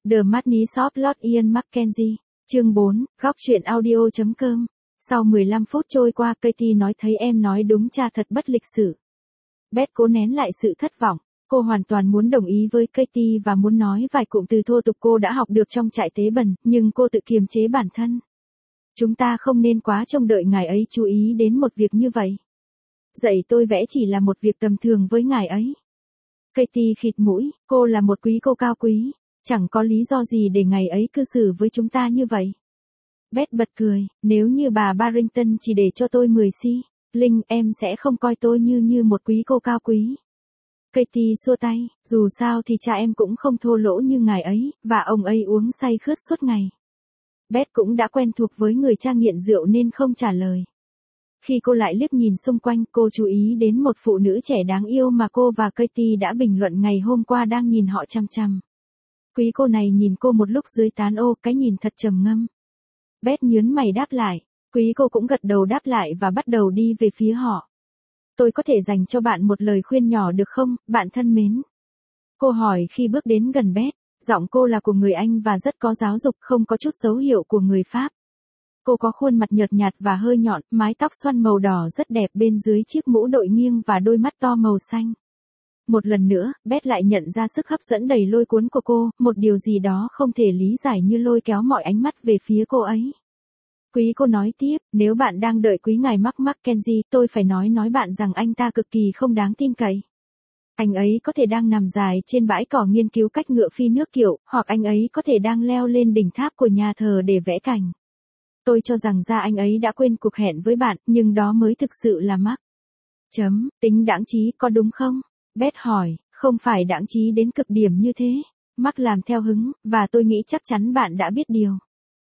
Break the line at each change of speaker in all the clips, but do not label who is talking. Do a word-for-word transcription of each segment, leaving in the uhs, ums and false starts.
The Madness of Lord Ian Mackenzie, chương bốn, góc truyện audio chấm com. Sau mười lăm phút trôi qua, Katie nói thấy em nói đúng, cha thật bất lịch sự. Beth cố nén lại sự thất vọng. Cô hoàn toàn muốn đồng ý với Katie và muốn nói vài cụm từ thô tục cô đã học được trong trại tế bần, nhưng cô tự kiềm chế bản thân. Chúng ta không nên quá trông đợi ngài ấy chú ý đến một việc như vậy. Dạy tôi vẽ chỉ là một việc tầm thường với ngài ấy. Katie khịt mũi, cô là một quý cô cao quý, chẳng có lý do gì để ngài ấy cư xử với chúng ta như vậy. Beth bật cười, nếu như bà Barrington chỉ để cho tôi mười xi linh, em sẽ không coi tôi như như một quý cô cao quý. Katie xua tay, dù sao thì cha em cũng không thô lỗ như ngài ấy, và ông ấy uống say khướt suốt ngày. Beth cũng đã quen thuộc với người cha nghiện rượu nên không trả lời. Khi cô lại liếc nhìn xung quanh, cô chú ý đến một phụ nữ trẻ đáng yêu mà cô và Katie đã bình luận ngày hôm qua đang nhìn họ chăm chăm. Quý cô này nhìn cô một lúc dưới tán ô, cái nhìn thật trầm ngâm. Beth nhớn mày đáp lại, quý cô cũng gật đầu đáp lại và bắt đầu đi về phía họ. Tôi có thể dành cho bạn một lời khuyên nhỏ được không, bạn thân mến? Cô hỏi khi bước đến gần Beth, giọng cô là của người Anh và rất có giáo dục, không có chút dấu hiệu của người Pháp. Cô có khuôn mặt nhợt nhạt và hơi nhọn, mái tóc xoăn màu đỏ rất đẹp bên dưới chiếc mũ đội nghiêng và đôi mắt to màu xanh. Một lần nữa, Beth lại nhận ra sức hấp dẫn đầy lôi cuốn của cô, một điều gì đó không thể lý giải như lôi kéo mọi ánh mắt về phía cô ấy. Quý cô nói tiếp, nếu bạn đang đợi quý ngài Mark Mackenzie, tôi phải nói nói bạn rằng anh ta cực kỳ không đáng tin cậy. Anh ấy có thể đang nằm dài trên bãi cỏ nghiên cứu cách ngựa phi nước kiệu, hoặc anh ấy có thể đang leo lên đỉnh tháp của nhà thờ để vẽ cảnh. Tôi cho rằng ra anh ấy đã quên cuộc hẹn với bạn, nhưng đó mới thực sự là Mark. Chấm, tính đãng trí có đúng không? Beth hỏi, không phải đãng trí đến cực điểm như thế. Mark làm theo hứng, và tôi nghĩ chắc chắn bạn đã biết điều.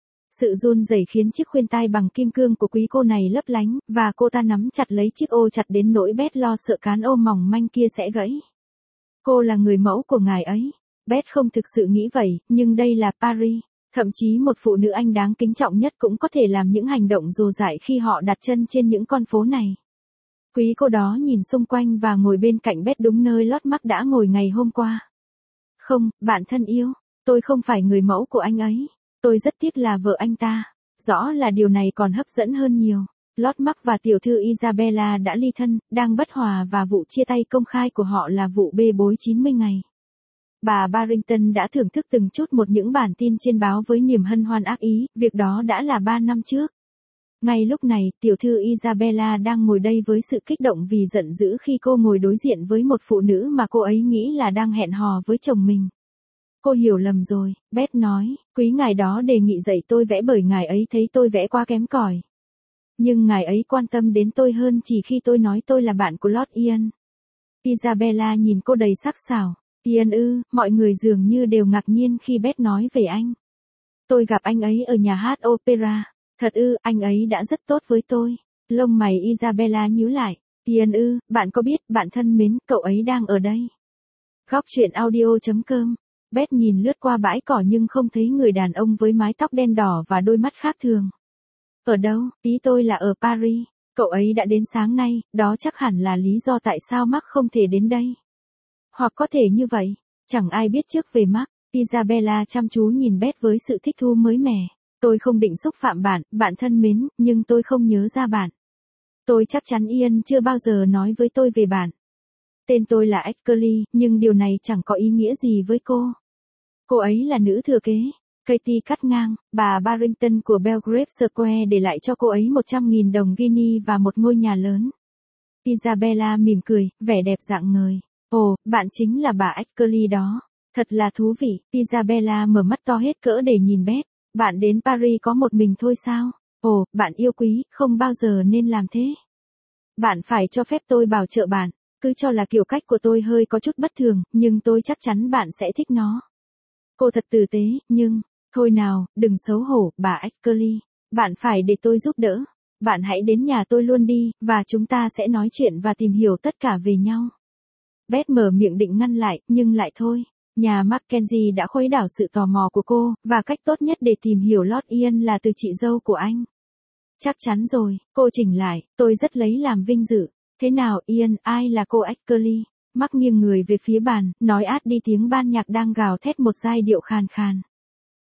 Sự run rẩy khiến chiếc khuyên tai bằng kim cương của quý cô này lấp lánh, và cô ta nắm chặt lấy chiếc ô chặt đến nỗi Beth lo sợ cán ô mỏng manh kia sẽ gãy. Cô là người mẫu của ngài ấy. Beth không thực sự nghĩ vậy, nhưng đây là Paris. Thậm chí một phụ nữ Anh đáng kính trọng nhất cũng có thể làm những hành động rồ dại khi họ đặt chân trên những con phố này. Quý cô đó nhìn xung quanh và ngồi bên cạnh Beth đúng nơi Lord Mark đã ngồi ngày hôm qua. Không, bạn thân yêu, tôi không phải người mẫu của anh ấy. Tôi rất tiếc là vợ anh ta. Rõ là điều này còn hấp dẫn hơn nhiều. Lord Mark và tiểu thư Isabella đã ly thân, đang bất hòa và vụ chia tay công khai của họ là vụ bê bối chín mươi ngày. Bà Barrington đã thưởng thức từng chút một những bản tin trên báo với niềm hân hoan ác ý, việc đó đã là ba năm trước. Ngay lúc này, tiểu thư Isabella đang ngồi đây với sự kích động vì giận dữ khi cô ngồi đối diện với một phụ nữ mà cô ấy nghĩ là đang hẹn hò với chồng mình. Cô hiểu lầm rồi, Beth nói, quý ngài đó đề nghị dạy tôi vẽ bởi ngài ấy thấy tôi vẽ quá kém cỏi. Nhưng ngài ấy quan tâm đến tôi hơn chỉ khi tôi nói tôi là bạn của Lord Ian. Isabella nhìn cô đầy sắc sảo. Ian ư, mọi người dường như đều ngạc nhiên khi Beth nói về anh. Tôi gặp anh ấy ở nhà hát opera. Thật ư, anh ấy đã rất tốt với tôi. Lông mày Isabella nhíu lại. Ian ư, bạn có biết, bạn thân mến, cậu ấy đang ở đây. Góc truyện audio chấm com. Beth nhìn lướt qua bãi cỏ nhưng không thấy người đàn ông với mái tóc đen đỏ và đôi mắt khác thường. Ở đâu, ý tôi là ở Paris. Cậu ấy đã đến sáng nay, đó chắc hẳn là lý do tại sao Mark không thể đến đây. Hoặc có thể như vậy, chẳng ai biết trước về Mark. Isabella chăm chú nhìn Beth với sự thích thú mới mẻ. Tôi không định xúc phạm bạn, bạn thân mến, nhưng tôi không nhớ ra bạn. Tôi chắc chắn Ian chưa bao giờ nói với tôi về bạn. Tên tôi là Ashley, nhưng điều này chẳng có ý nghĩa gì với cô. Cô ấy là nữ thừa kế. Katie cắt ngang, bà Barrington của Belgrave Square để lại cho cô ấy một trăm nghìn đồng Guinea và một ngôi nhà lớn. Isabella mỉm cười, vẻ đẹp rạng ngời. Ồ, bạn chính là bà Ashley đó. Thật là thú vị. Isabella mở mắt to hết cỡ để nhìn Beth. Bạn đến Paris có một mình thôi sao? Ồ, bạn yêu quý, không bao giờ nên làm thế. Bạn phải cho phép tôi bảo trợ bạn. Cứ cho là kiểu cách của tôi hơi có chút bất thường, nhưng tôi chắc chắn bạn sẽ thích nó. Cô thật tử tế, nhưng... Thôi nào, đừng xấu hổ, bà Ashley. Bạn phải để tôi giúp đỡ. Bạn hãy đến nhà tôi luôn đi, và chúng ta sẽ nói chuyện và tìm hiểu tất cả về nhau. Beth mở miệng định ngăn lại, nhưng lại thôi. Nhà Mackenzie đã khuấy đảo sự tò mò của cô, và cách tốt nhất để tìm hiểu Lord Ian là từ chị dâu của anh. Chắc chắn rồi, cô chỉnh lại, tôi rất lấy làm vinh dự. Thế nào Ian, ai là cô Ashley? Mark nghiêng người về phía bàn, nói át đi tiếng ban nhạc đang gào thét một giai điệu khàn khàn.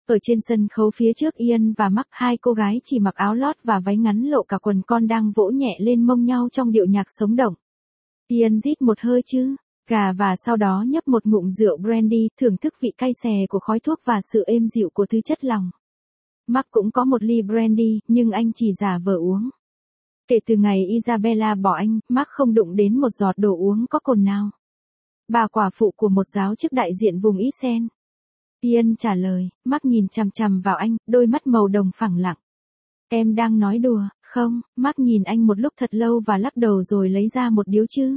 Ở trên sân khấu phía trước Ian và Mark, hai cô gái chỉ mặc áo lót và váy ngắn lộ cả quần con đang vỗ nhẹ lên mông nhau trong điệu nhạc sống động. Ian rít một hơi chứ, gà và sau đó nhấp một ngụm rượu brandy, thưởng thức vị cay xè của khói thuốc và sự êm dịu của thứ chất lỏng. Mark cũng có một ly brandy, nhưng anh chỉ giả vờ uống. Kể từ ngày Isabella bỏ anh, Mark không đụng đến một giọt đồ uống có cồn nào. Bà quả phụ của một giáo chức đại diện vùng Isen. Ian trả lời, Mark nhìn chằm chằm vào anh, đôi mắt màu đồng phẳng lặng. Em đang nói đùa, không? Mark nhìn anh một lúc thật lâu và lắc đầu rồi lấy ra một điếu chứ.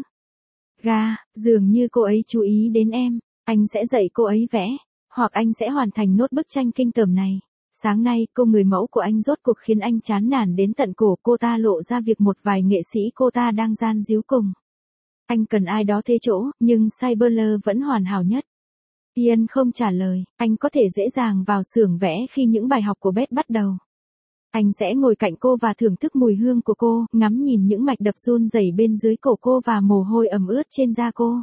Gà, dường như cô ấy chú ý đến em, anh sẽ dạy cô ấy vẽ, hoặc anh sẽ hoàn thành nốt bức tranh kinh tởm này. Sáng nay, cô người mẫu của anh rốt cuộc khiến anh chán nản đến tận cổ, cô ta lộ ra việc một vài nghệ sĩ cô ta đang gian díu cùng. Anh cần ai đó thế chỗ, nhưng Cyberler vẫn hoàn hảo nhất. Ian không trả lời, anh có thể dễ dàng vào xưởng vẽ khi những bài học của Beth bắt đầu. Anh sẽ ngồi cạnh cô và thưởng thức mùi hương của cô, ngắm nhìn những mạch đập run rẩy bên dưới cổ cô và mồ hôi ẩm ướt trên da cô.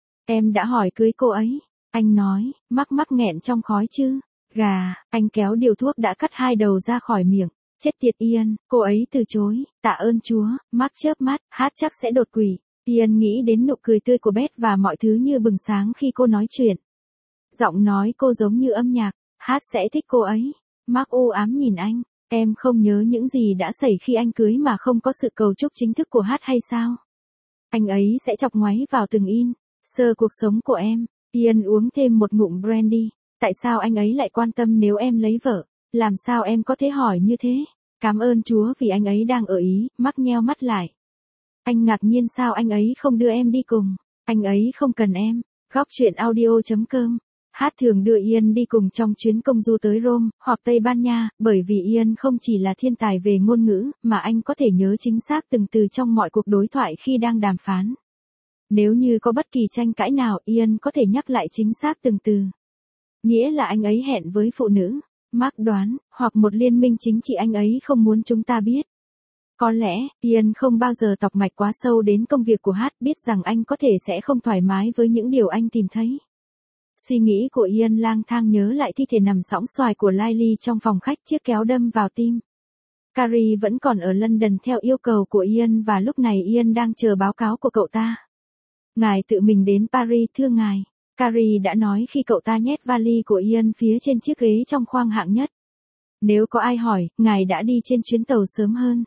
Em đã hỏi cưới cô ấy, anh nói, mắc mắc nghẹn trong khói chứ. Gà, anh kéo điều thuốc đã cắt hai đầu ra khỏi miệng. Chết tiệt Ian, cô ấy từ chối, tạ ơn Chúa, Mark chớp mắt, hát chắc sẽ đột quỵ. Ian nghĩ đến nụ cười tươi của Beth và mọi thứ như bừng sáng khi cô nói chuyện. Giọng nói cô giống như âm nhạc, hát sẽ thích cô ấy. Mark u ám nhìn anh, em không nhớ những gì đã xảy khi anh cưới mà không có sự cầu chúc chính thức của hát hay sao? Anh ấy sẽ chọc ngoáy vào từng in, sơ cuộc sống của em. Ian uống thêm một ngụm brandy. Tại sao anh ấy lại quan tâm nếu em lấy vợ? Làm sao em có thể hỏi như thế? Cảm ơn Chúa vì anh ấy đang ở Ý, Mark nheo mắt lại. Anh ngạc nhiên sao anh ấy không đưa em đi cùng? Anh ấy không cần em. Góc truyện audio chấm com. Hát thường đưa Ian đi cùng trong chuyến công du tới Rome, hoặc Tây Ban Nha, bởi vì Ian không chỉ là thiên tài về ngôn ngữ, mà anh có thể nhớ chính xác từng từ trong mọi cuộc đối thoại khi đang đàm phán. Nếu như có bất kỳ tranh cãi nào, Ian có thể nhắc lại chính xác từng từ. Nghĩa là anh ấy hẹn với phụ nữ, Mark đoán, hoặc một liên minh chính trị anh ấy không muốn chúng ta biết. Có lẽ, Ian không bao giờ tọc mạch quá sâu đến công việc của hát, biết rằng anh có thể sẽ không thoải mái với những điều anh tìm thấy. Suy nghĩ của Ian lang thang nhớ lại thi thể nằm sõng xoài của Lily trong phòng khách, chiếc kéo đâm vào tim. Carrie vẫn còn ở London theo yêu cầu của Ian và lúc này Ian đang chờ báo cáo của cậu ta. Ngài tự mình đến Paris thưa ngài. Carrie đã nói khi cậu ta nhét vali của Ian phía trên chiếc ghế trong khoang hạng nhất. Nếu có ai hỏi, ngài đã đi trên chuyến tàu sớm hơn.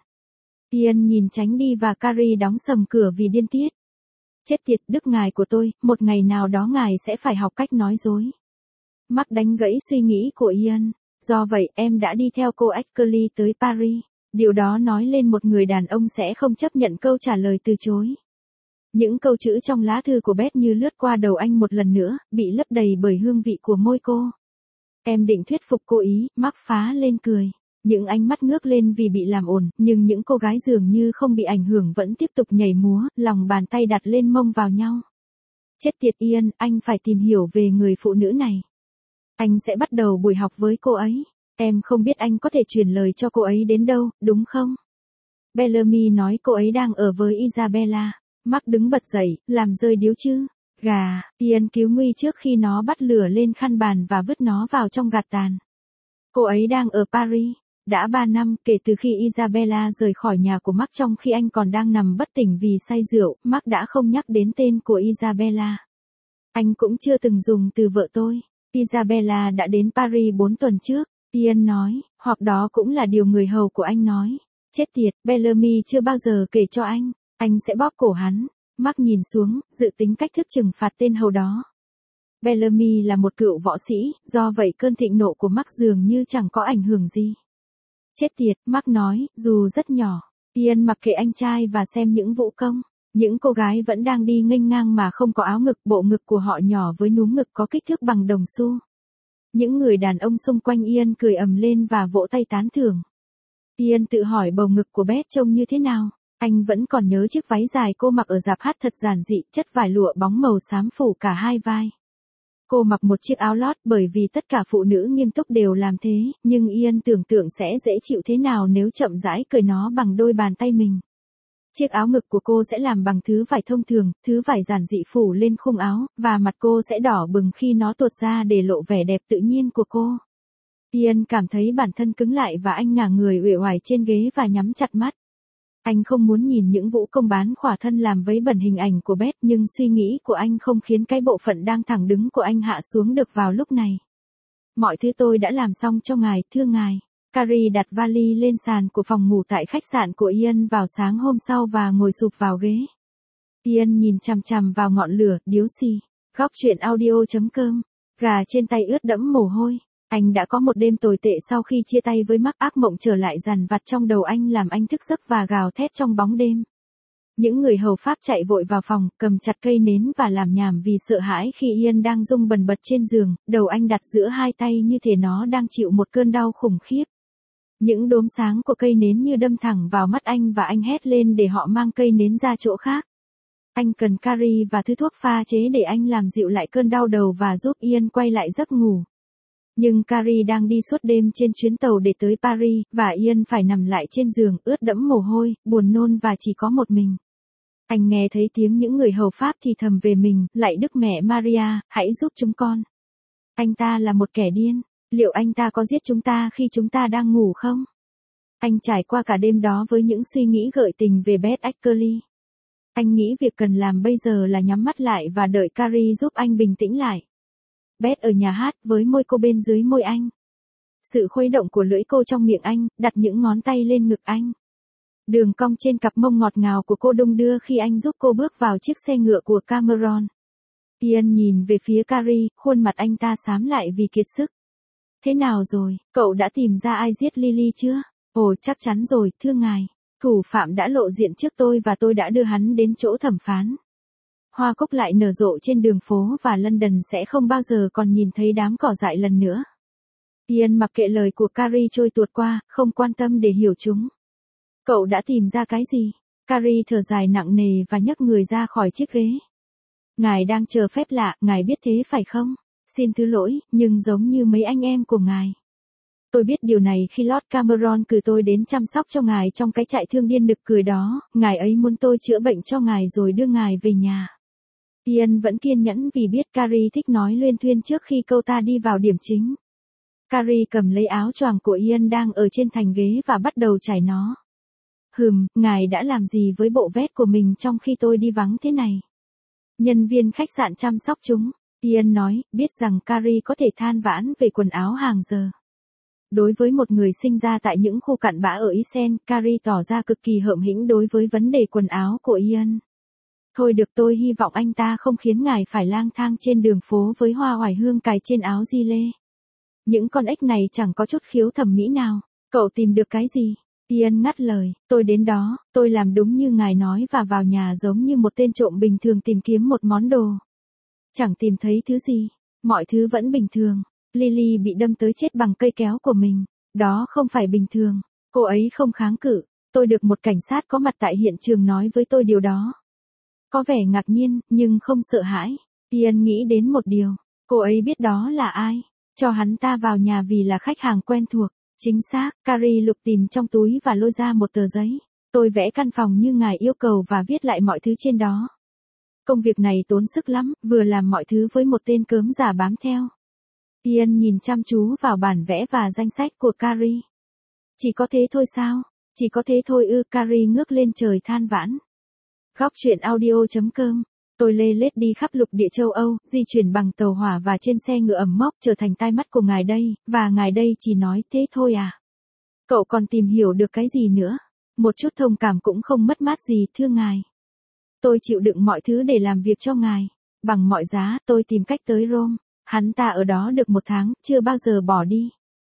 Ian nhìn tránh đi và Carrie đóng sầm cửa vì điên tiết. Chết tiệt đức ngài của tôi, một ngày nào đó ngài sẽ phải học cách nói dối. Mark đánh gãy suy nghĩ của Ian. Do vậy, em đã đi theo cô Ashley tới Paris. Điều đó nói lên một người đàn ông sẽ không chấp nhận câu trả lời từ chối. Những câu chữ trong lá thư của Beth như lướt qua đầu anh một lần nữa, bị lấp đầy bởi hương vị của môi cô. Em định thuyết phục cô ý, Mark phá lên cười. Những ánh mắt ngước lên vì bị làm ồn, nhưng những cô gái dường như không bị ảnh hưởng vẫn tiếp tục nhảy múa, lòng bàn tay đặt lên mông vào nhau. Chết tiệt Ian, anh phải tìm hiểu về người phụ nữ này. Anh sẽ bắt đầu buổi học với cô ấy. Em không biết anh có thể truyền lời cho cô ấy đến đâu, đúng không? Bellamy nói cô ấy đang ở với Isabella. Mark đứng bật dậy, làm rơi điếu chứ. Gà, Ian cứu nguy trước khi nó bắt lửa lên khăn bàn và vứt nó vào trong gạt tàn. Cô ấy đang ở Paris. Đã ba năm kể từ khi Isabella rời khỏi nhà của Mark trong khi anh còn đang nằm bất tỉnh vì say rượu, Mark đã không nhắc đến tên của Isabella. Anh cũng chưa từng dùng từ vợ tôi. Isabella đã đến Paris bốn tuần trước, Ian nói, hoặc đó cũng là điều người hầu của anh nói. Chết tiệt, Bellamy chưa bao giờ kể cho anh. Anh sẽ bóp cổ hắn. Mark nhìn xuống, dự tính cách thức trừng phạt tên hầu đó. Bellamy là một cựu võ sĩ, do vậy cơn thịnh nộ của Mark dường như chẳng có ảnh hưởng gì. Chết tiệt, Mark nói, dù rất nhỏ. Ian mặc kệ anh trai và xem những vũ công. Những cô gái vẫn đang đi nghênh ngang mà không có áo ngực, bộ ngực của họ nhỏ với núm ngực có kích thước bằng đồng xu. Những người đàn ông xung quanh Ian cười ầm lên và vỗ tay tán thưởng. Ian tự hỏi bầu ngực của Beth trông như thế nào. Anh vẫn còn nhớ chiếc váy dài cô mặc ở rạp hát thật giản dị, chất vải lụa bóng màu xám phủ cả hai vai. Cô mặc một chiếc áo lót bởi vì tất cả phụ nữ nghiêm túc đều làm thế, nhưng Ian tưởng tượng sẽ dễ chịu thế nào nếu chậm rãi cởi nó bằng đôi bàn tay mình. Chiếc áo ngực của cô sẽ làm bằng thứ vải thông thường, thứ vải giản dị phủ lên khung áo, và mặt cô sẽ đỏ bừng khi nó tuột ra để lộ vẻ đẹp tự nhiên của cô. Ian cảm thấy bản thân cứng lại và anh ngả người uể oải trên ghế và nhắm chặt mắt. Anh không muốn nhìn những vũ công bán khỏa thân làm vấy bẩn hình ảnh của Beth, nhưng suy nghĩ của anh không khiến cái bộ phận đang thẳng đứng của anh hạ xuống được vào lúc này. Mọi thứ tôi đã làm xong cho ngài, thưa ngài. Carrie đặt vali lên sàn của phòng ngủ tại khách sạn của Ian vào sáng hôm sau và ngồi sụp vào ghế. Ian nhìn chằm chằm vào ngọn lửa, điếu xì. Góc truyện audio chấm com. Gà trên tay ướt đẫm mồ hôi. Anh đã có một đêm tồi tệ sau khi chia tay với Mark, ác mộng trở lại dằn vặt trong đầu anh làm anh thức giấc và gào thét trong bóng đêm. Những người hầu Pháp chạy vội vào phòng, cầm chặt cây nến và làm nhảm vì sợ hãi khi Ian đang rung bần bật trên giường, đầu anh đặt giữa hai tay như thể nó đang chịu một cơn đau khủng khiếp. Những đốm sáng của cây nến như đâm thẳng vào mắt anh và anh hét lên để họ mang cây nến ra chỗ khác. Anh cần Carrie và thứ thuốc pha chế để anh làm dịu lại cơn đau đầu và giúp Ian quay lại giấc ngủ. Nhưng Carrie đang đi suốt đêm trên chuyến tàu để tới Paris, và Ian phải nằm lại trên giường, ướt đẫm mồ hôi, buồn nôn và chỉ có một mình. Anh nghe thấy tiếng những người hầu Pháp thì thầm về mình, lạy Đức Mẹ Maria, hãy giúp chúng con. Anh ta là một kẻ điên, liệu anh ta có giết chúng ta khi chúng ta đang ngủ không? Anh trải qua cả đêm đó với những suy nghĩ gợi tình về Beth Ackerley. Anh nghĩ việc cần làm bây giờ là nhắm mắt lại và đợi Carrie giúp anh bình tĩnh lại. Beth ở nhà hát với môi cô bên dưới môi anh. Sự khuấy động của lưỡi cô trong miệng anh, đặt những ngón tay lên ngực anh. Đường cong trên cặp mông ngọt ngào của cô đung đưa khi anh giúp cô bước vào chiếc xe ngựa của Cameron. Ian nhìn về phía Carrie, khuôn mặt anh ta xám lại vì kiệt sức. Thế nào rồi, cậu đã tìm ra ai giết Lily chưa? Ồ, chắc chắn rồi, thưa ngài. Thủ phạm đã lộ diện trước tôi và tôi đã đưa hắn đến chỗ thẩm phán. Hoa cúc lại nở rộ trên đường phố và London sẽ không bao giờ còn nhìn thấy đám cỏ dại lần nữa. Ian mặc kệ lời của Carrie trôi tuột qua, không quan tâm để hiểu chúng. Cậu đã tìm ra cái gì? Carrie thở dài nặng nề và nhấc người ra khỏi chiếc ghế. Ngài đang chờ phép lạ, ngài biết thế phải không? Xin thứ lỗi, nhưng giống như mấy anh em của ngài. Tôi biết điều này khi Lord Cameron cử tôi đến chăm sóc cho ngài trong cái trại thương điên nực cười đó, ngài ấy muốn tôi chữa bệnh cho ngài rồi đưa ngài về nhà. Ian vẫn kiên nhẫn vì biết Carrie thích nói luyên thuyên trước khi câu ta đi vào điểm chính. Carrie cầm lấy áo choàng của Ian đang ở trên thành ghế và bắt đầu trải nó. Hừm, ngài đã làm gì với bộ vest của mình trong khi tôi đi vắng thế này? Nhân viên khách sạn chăm sóc chúng. Ian nói, biết rằng Carrie có thể than vãn về quần áo hàng giờ. Đối với một người sinh ra tại những khu cặn bã ở Isen, Carrie tỏ ra cực kỳ hợm hĩnh đối với vấn đề quần áo của Ian. Thôi được, tôi hy vọng anh ta không khiến ngài phải lang thang trên đường phố với hoa oải hương cài trên áo gi lê. Những con ếch này chẳng có chút khiếu thẩm mỹ nào. Cậu tìm được cái gì? Ian ngắt lời, tôi đến đó, tôi làm đúng như ngài nói và vào nhà giống như một tên trộm bình thường tìm kiếm một món đồ. Chẳng tìm thấy thứ gì, mọi thứ vẫn bình thường. Lily bị đâm tới chết bằng cây kéo của mình, đó không phải bình thường. Cô ấy không kháng cự, tôi được một cảnh sát có mặt tại hiện trường nói với tôi điều đó. Có vẻ ngạc nhiên, nhưng không sợ hãi. Ian nghĩ đến một điều, cô ấy biết đó là ai, cho hắn ta vào nhà vì là khách hàng quen thuộc. Chính xác, Carrie lục tìm trong túi và lôi ra một tờ giấy. Tôi vẽ căn phòng như ngài yêu cầu và viết lại mọi thứ trên đó. Công việc này tốn sức lắm, vừa làm mọi thứ với một tên cớm giả bám theo. Ian nhìn chăm chú vào bản vẽ và danh sách của Carrie. Chỉ có thế thôi sao? Chỉ có thế thôi ư? Carrie ngước lên trời than vãn. Góc truyện audio chấm com. Tôi lê lết đi khắp lục địa châu Âu, di chuyển bằng tàu hỏa và trên xe ngựa ẩm mốc trở thành tai mắt của ngài đây, và ngài đây chỉ nói thế thôi à? Cậu còn tìm hiểu được cái gì nữa? Một chút thông cảm cũng không mất mát gì, thưa ngài. Tôi chịu đựng mọi thứ để làm việc cho ngài. Bằng mọi giá, tôi tìm cách tới Rome. Hắn ta ở đó được một tháng, chưa bao giờ bỏ đi.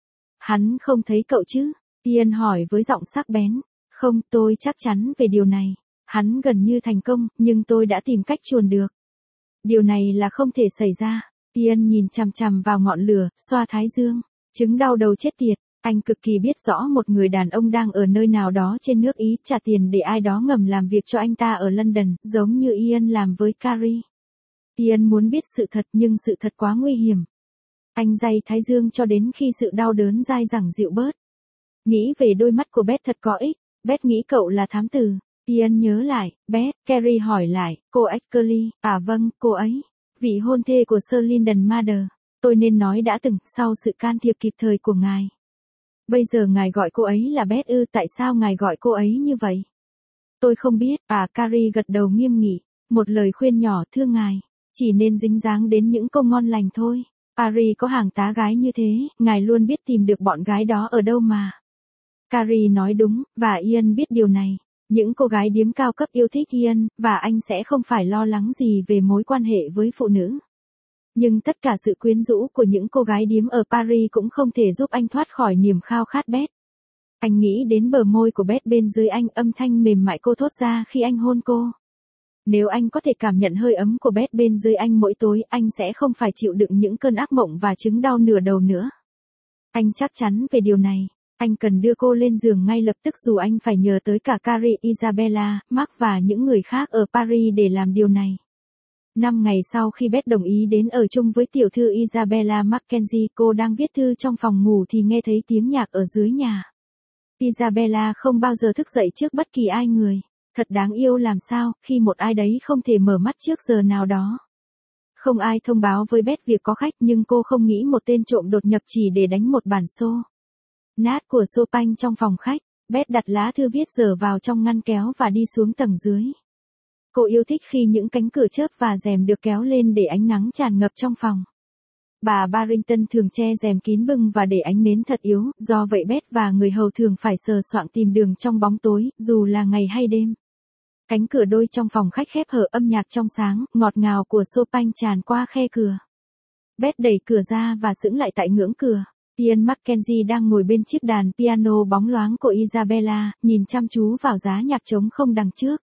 Hắn không thấy cậu chứ? Ian hỏi với giọng sắc bén. Không, tôi chắc chắn về điều này. Hắn gần như thành công, nhưng tôi đã tìm cách chuồn được. Điều này là không thể xảy ra. Ian nhìn chằm chằm vào ngọn lửa, xoa thái dương. Chứng đau đầu chết tiệt. Anh cực kỳ biết rõ một người đàn ông đang ở nơi nào đó trên nước Ý trả tiền để ai đó ngầm làm việc cho anh ta ở London, giống như Ian làm với Carrie. Ian muốn biết sự thật nhưng sự thật quá nguy hiểm. Anh day thái dương cho đến khi sự đau đớn dai dẳng dịu bớt. Nghĩ về đôi mắt của Beth thật có ích. Beth nghĩ cậu là thám tử. Ian nhớ lại, Beth, Carrie hỏi lại, cô Ackerley, à vâng, cô ấy. Vị hôn thê của Sir Lyndon Marder. Tôi nên nói đã từng, sau sự can thiệp kịp thời của ngài. Bây giờ ngài gọi cô ấy là Beth ư, tại sao ngài gọi cô ấy như vậy? Tôi không biết, à Carrie gật đầu nghiêm nghị, một lời khuyên nhỏ thưa ngài, chỉ nên dính dáng đến những câu ngon lành thôi. Paris có hàng tá gái như thế, ngài luôn biết tìm được bọn gái đó ở đâu mà. Carrie nói đúng, và Ian biết điều này. Những cô gái điếm cao cấp yêu thích Ian, và anh sẽ không phải lo lắng gì về mối quan hệ với phụ nữ. Nhưng tất cả sự quyến rũ của những cô gái điếm ở Paris cũng không thể giúp anh thoát khỏi niềm khao khát Beth. Anh nghĩ đến bờ môi của Beth bên dưới anh, âm thanh mềm mại cô thốt ra khi anh hôn cô. Nếu anh có thể cảm nhận hơi ấm của Beth bên dưới anh mỗi tối, anh sẽ không phải chịu đựng những cơn ác mộng và chứng đau nửa đầu nữa. Anh chắc chắn về điều này. Anh cần đưa cô lên giường ngay lập tức dù anh phải nhờ tới cả Carrie, Isabella, Mark và những người khác ở Paris để làm điều này. Năm ngày sau khi Beth đồng ý đến ở chung với tiểu thư Isabella Mackenzie, cô đang viết thư trong phòng ngủ thì nghe thấy tiếng nhạc ở dưới nhà. Isabella không bao giờ thức dậy trước bất kỳ ai người. Thật đáng yêu làm sao, khi một ai đấy không thể mở mắt trước giờ nào đó. Không ai thông báo với Beth việc có khách, nhưng cô không nghĩ một tên trộm đột nhập chỉ để đánh một bản xô nát của Chopin trong phòng khách. Beth đặt lá thư viết dở vào trong ngăn kéo và đi xuống tầng dưới. Cô yêu thích khi những cánh cửa chớp và rèm được kéo lên để ánh nắng tràn ngập trong phòng. Bà Barrington thường che rèm kín bưng và để ánh nến thật yếu, do vậy Beth và người hầu thường phải sờ soạng tìm đường trong bóng tối, dù là ngày hay đêm. Cánh cửa đôi trong phòng khách khép hở, âm nhạc trong sáng, ngọt ngào của Chopin tràn qua khe cửa. Beth đẩy cửa ra và sững lại tại ngưỡng cửa. Ian Mackenzie đang ngồi bên chiếc đàn piano bóng loáng của Isabella, nhìn chăm chú vào giá nhạc trống không đằng trước.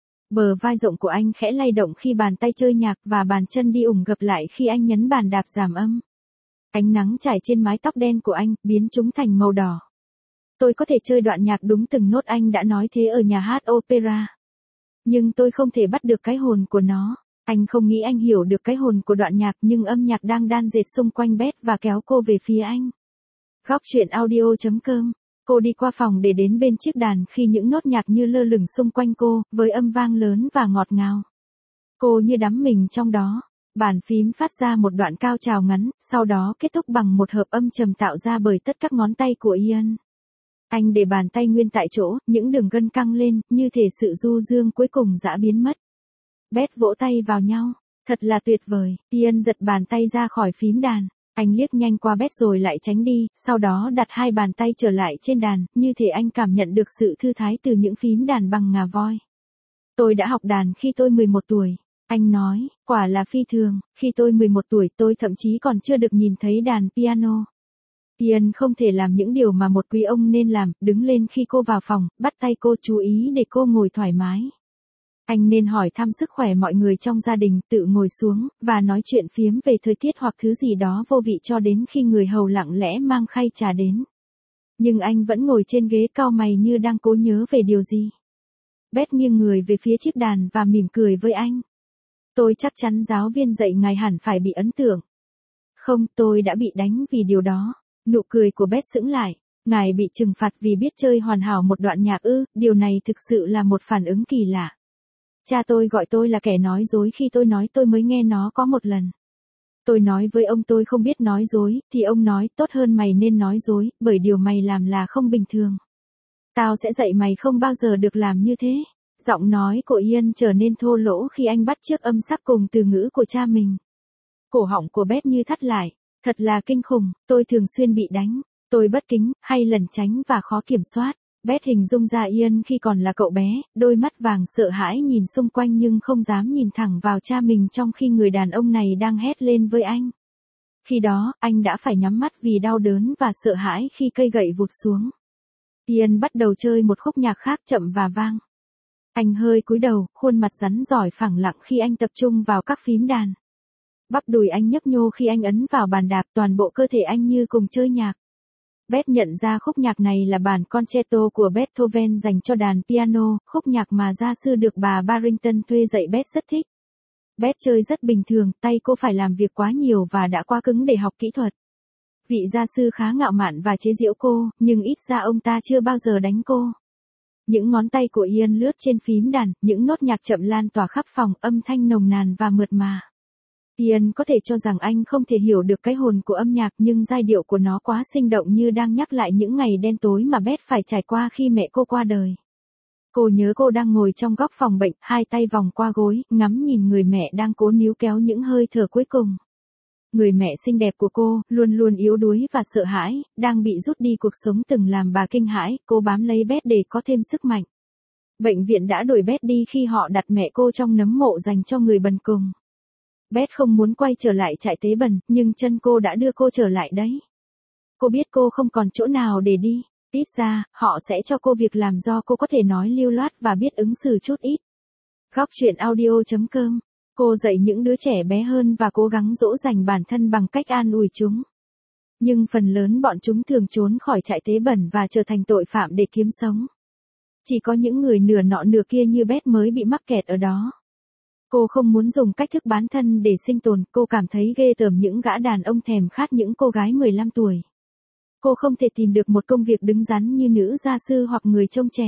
Bờ vai rộng của anh khẽ lay động khi bàn tay chơi nhạc và bàn chân đi ủng gập lại khi anh nhấn bàn đạp giảm âm. Ánh nắng trải trên mái tóc đen của anh, biến chúng thành màu đỏ. Tôi có thể chơi đoạn nhạc đúng từng nốt, anh đã nói thế ở nhà hát opera. Nhưng tôi không thể bắt được cái hồn của nó. Anh không nghĩ anh hiểu được cái hồn của đoạn nhạc, nhưng âm nhạc đang đan dệt xung quanh Beth và kéo cô về phía anh. Góc truyện audio chấm com. Cô đi qua phòng để đến bên chiếc đàn khi những nốt nhạc như lơ lửng xung quanh cô, với âm vang lớn và ngọt ngào. Cô như đắm mình trong đó. Bàn phím phát ra một đoạn cao trào ngắn, sau đó kết thúc bằng một hợp âm trầm tạo ra bởi tất các ngón tay của Ian. Anh để bàn tay nguyên tại chỗ, những đường gân căng lên, như thể sự du dương cuối cùng đã biến mất. Beth vỗ tay vào nhau. Thật là tuyệt vời. Ian giật bàn tay ra khỏi phím đàn. Anh liếc nhanh qua Beth rồi lại tránh đi, sau đó đặt hai bàn tay trở lại trên đàn, như thể anh cảm nhận được sự thư thái từ những phím đàn bằng ngà voi. Tôi đã học đàn khi tôi mười một tuổi. Anh nói, quả là phi thường, khi tôi mười một tuổi tôi thậm chí còn chưa được nhìn thấy đàn piano. Ian không thể làm những điều mà một quý ông nên làm, đứng lên khi cô vào phòng, bắt tay cô, chú ý để cô ngồi thoải mái. Anh nên hỏi thăm sức khỏe mọi người trong gia đình, tự ngồi xuống, và nói chuyện phiếm về thời tiết hoặc thứ gì đó vô vị cho đến khi người hầu lặng lẽ mang khay trà đến. Nhưng anh vẫn ngồi trên ghế cau mày như đang cố nhớ về điều gì. Beth nghiêng người về phía chiếc đàn và mỉm cười với anh. Tôi chắc chắn giáo viên dạy ngài hẳn phải bị ấn tượng. Không, tôi đã bị đánh vì điều đó. Nụ cười của Beth sững lại. Ngài bị trừng phạt vì biết chơi hoàn hảo một đoạn nhạc ư, điều này thực sự là một phản ứng kỳ lạ. Cha tôi gọi tôi là kẻ nói dối khi tôi nói tôi mới nghe nó có một lần. Tôi nói với ông tôi không biết nói dối, thì ông nói tốt hơn mày nên nói dối, bởi điều mày làm là không bình thường. Tao sẽ dạy mày không bao giờ được làm như thế. Giọng nói của Ian trở nên thô lỗ khi anh bắt chước âm sắc cùng từ ngữ của cha mình. Cổ họng của Beth như thắt lại. Thật là kinh khủng, tôi thường xuyên bị đánh. Tôi bất kính, hay lẩn tránh và khó kiểm soát. Beth hình dung ra Ian khi còn là cậu bé, đôi mắt vàng sợ hãi nhìn xung quanh nhưng không dám nhìn thẳng vào cha mình trong khi người đàn ông này đang hét lên với anh. Khi đó, anh đã phải nhắm mắt vì đau đớn và sợ hãi khi cây gậy vụt xuống. Ian bắt đầu chơi một khúc nhạc khác chậm và vang. Anh hơi cúi đầu, khuôn mặt rắn rỏi phẳng lặng khi anh tập trung vào các phím đàn. Bắp đùi anh nhấp nhô khi anh ấn vào bàn đạp, toàn bộ cơ thể anh như cùng chơi nhạc. Beth nhận ra khúc nhạc này là bản concerto của Beethoven dành cho đàn piano, khúc nhạc mà gia sư được bà Barrington thuê dạy Beth rất thích. Beth chơi rất bình thường, tay cô phải làm việc quá nhiều và đã quá cứng để học kỹ thuật. Vị gia sư khá ngạo mạn và chế giễu cô, nhưng ít ra ông ta chưa bao giờ đánh cô. Những ngón tay của Ian lướt trên phím đàn, những nốt nhạc chậm lan tỏa khắp phòng, âm thanh nồng nàn và mượt mà. Ian có thể cho rằng anh không thể hiểu được cái hồn của âm nhạc, nhưng giai điệu của nó quá sinh động, như đang nhắc lại những ngày đen tối mà Beth phải trải qua khi mẹ cô qua đời. Cô nhớ cô đang ngồi trong góc phòng bệnh, hai tay vòng qua gối, ngắm nhìn người mẹ đang cố níu kéo những hơi thở cuối cùng. Người mẹ xinh đẹp của cô, luôn luôn yếu đuối và sợ hãi, đang bị rút đi cuộc sống từng làm bà kinh hãi. Cô bám lấy Beth để có thêm sức mạnh. Bệnh viện đã đuổi Beth đi khi họ đặt mẹ cô trong nấm mộ dành cho người bần cùng. Beth không muốn quay trở lại trại tế bần, nhưng chân cô đã đưa cô trở lại đấy. Cô biết cô không còn chỗ nào để đi. Ít ra, họ sẽ cho cô việc làm do cô có thể nói lưu loát và biết ứng xử chút ít. Góc chuyện audio chấm com. Cô dạy những đứa trẻ bé hơn và cố gắng dỗ dành bản thân bằng cách an ủi chúng. Nhưng phần lớn bọn chúng thường trốn khỏi trại tế bẩn và trở thành tội phạm để kiếm sống. Chỉ có những người nửa nọ nửa kia như Beth mới bị mắc kẹt ở đó. Cô không muốn dùng cách thức bán thân để sinh tồn, cô cảm thấy ghê tởm những gã đàn ông thèm khát những cô gái mười lăm tuổi. Cô không thể tìm được một công việc đứng đắn như nữ gia sư hoặc người trông trẻ.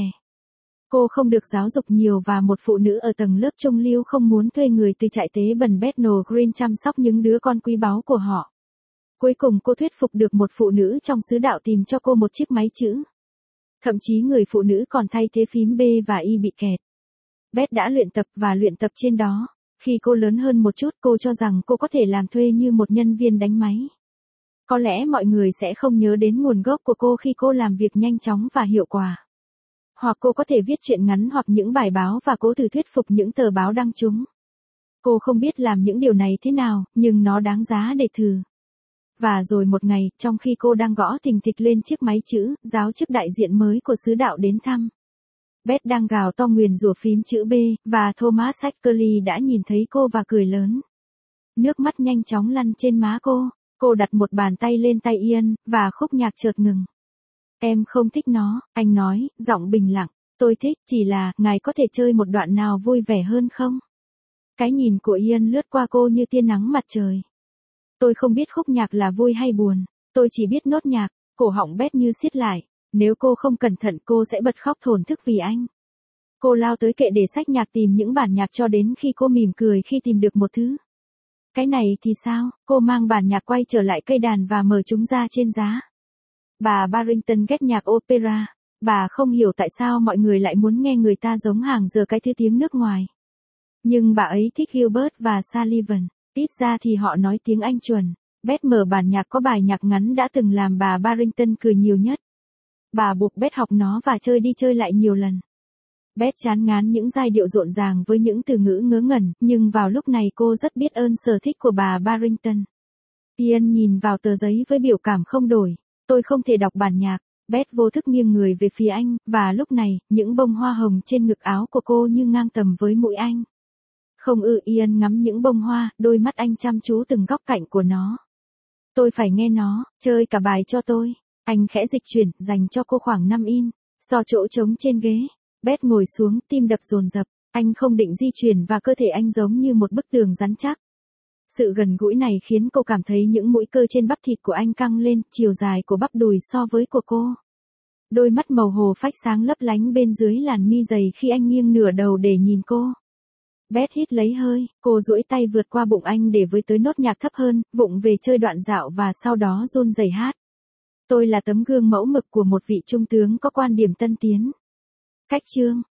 Cô không được giáo dục nhiều và một phụ nữ ở tầng lớp trung lưu không muốn thuê người từ trại tế bần Bethnal Green chăm sóc những đứa con quý báu của họ. Cuối cùng cô thuyết phục được một phụ nữ trong xứ đạo tìm cho cô một chiếc máy chữ. Thậm chí người phụ nữ còn thay thế phím B và Y bị kẹt. Beth đã luyện tập và luyện tập trên đó. Khi cô lớn hơn một chút, cô cho rằng cô có thể làm thuê như một nhân viên đánh máy. Có lẽ mọi người sẽ không nhớ đến nguồn gốc của cô khi cô làm việc nhanh chóng và hiệu quả. Hoặc cô có thể viết truyện ngắn hoặc những bài báo và cố thử thuyết phục những tờ báo đăng chúng. Cô không biết làm những điều này thế nào, nhưng nó đáng giá để thử. Và rồi một ngày, trong khi cô đang gõ thình thịch lên chiếc máy chữ, giáo chức đại diện mới của xứ đạo đến thăm. Beth đang gào to nguyền rủa phím chữ B, và Thomas Hackerly đã nhìn thấy cô và cười lớn. Nước mắt nhanh chóng lăn trên má cô. Cô đặt một bàn tay lên tay Ian, và khúc nhạc chợt ngừng. Em không thích nó, anh nói, giọng bình lặng. Tôi thích, chỉ là, ngài có thể chơi một đoạn nào vui vẻ hơn không? Cái nhìn của Ian lướt qua cô như tia nắng mặt trời. Tôi không biết khúc nhạc là vui hay buồn. Tôi chỉ biết nốt nhạc. Cổ họng Beth như siết lại. Nếu cô không cẩn thận cô sẽ bật khóc thổn thức vì anh. Cô lao tới kệ để sách nhạc tìm những bản nhạc cho đến khi cô mỉm cười khi tìm được một thứ. Cái này thì sao? Cô mang bản nhạc quay trở lại cây đàn và mở chúng ra trên giá. Bà Barrington ghét nhạc opera. Bà không hiểu tại sao mọi người lại muốn nghe người ta giống hàng giờ cái thứ tiếng nước ngoài. Nhưng bà ấy thích Gilbert và Sullivan. Ít ra thì họ nói tiếng Anh chuẩn. Beth mở bản nhạc có bài nhạc ngắn đã từng làm bà Barrington cười nhiều nhất. Bà buộc Beth học nó và chơi đi chơi lại nhiều lần. Beth chán ngán những giai điệu rộn ràng với những từ ngữ ngớ ngẩn, nhưng vào lúc này cô rất biết ơn sở thích của bà Barrington. Ian nhìn vào tờ giấy với biểu cảm không đổi. Tôi không thể đọc bản nhạc. Beth vô thức nghiêng người về phía anh, và lúc này, những bông hoa hồng trên ngực áo của cô như ngang tầm với mũi anh. Không ư, Ian ngắm những bông hoa, đôi mắt anh chăm chú từng góc cạnh của nó. Tôi phải nghe nó, chơi cả bài cho tôi. Anh khẽ dịch chuyển, dành cho cô khoảng năm in, so chỗ trống trên ghế. Beth ngồi xuống, tim đập dồn dập. Anh không định di chuyển và cơ thể anh giống như một bức tường rắn chắc. Sự gần gũi này khiến cô cảm thấy những mũi cơ trên bắp thịt của anh căng lên, chiều dài của bắp đùi so với của cô. Đôi mắt màu hồ phách sáng lấp lánh bên dưới làn mi dày khi anh nghiêng nửa đầu để nhìn cô. Beth hít lấy hơi, cô duỗi tay vượt qua bụng anh để với tới nốt nhạc thấp hơn, vụng về chơi đoạn dạo và sau đó run rẩy hát. Tôi là tấm gương mẫu mực của một vị trung tướng có quan điểm tân tiến. Cách chương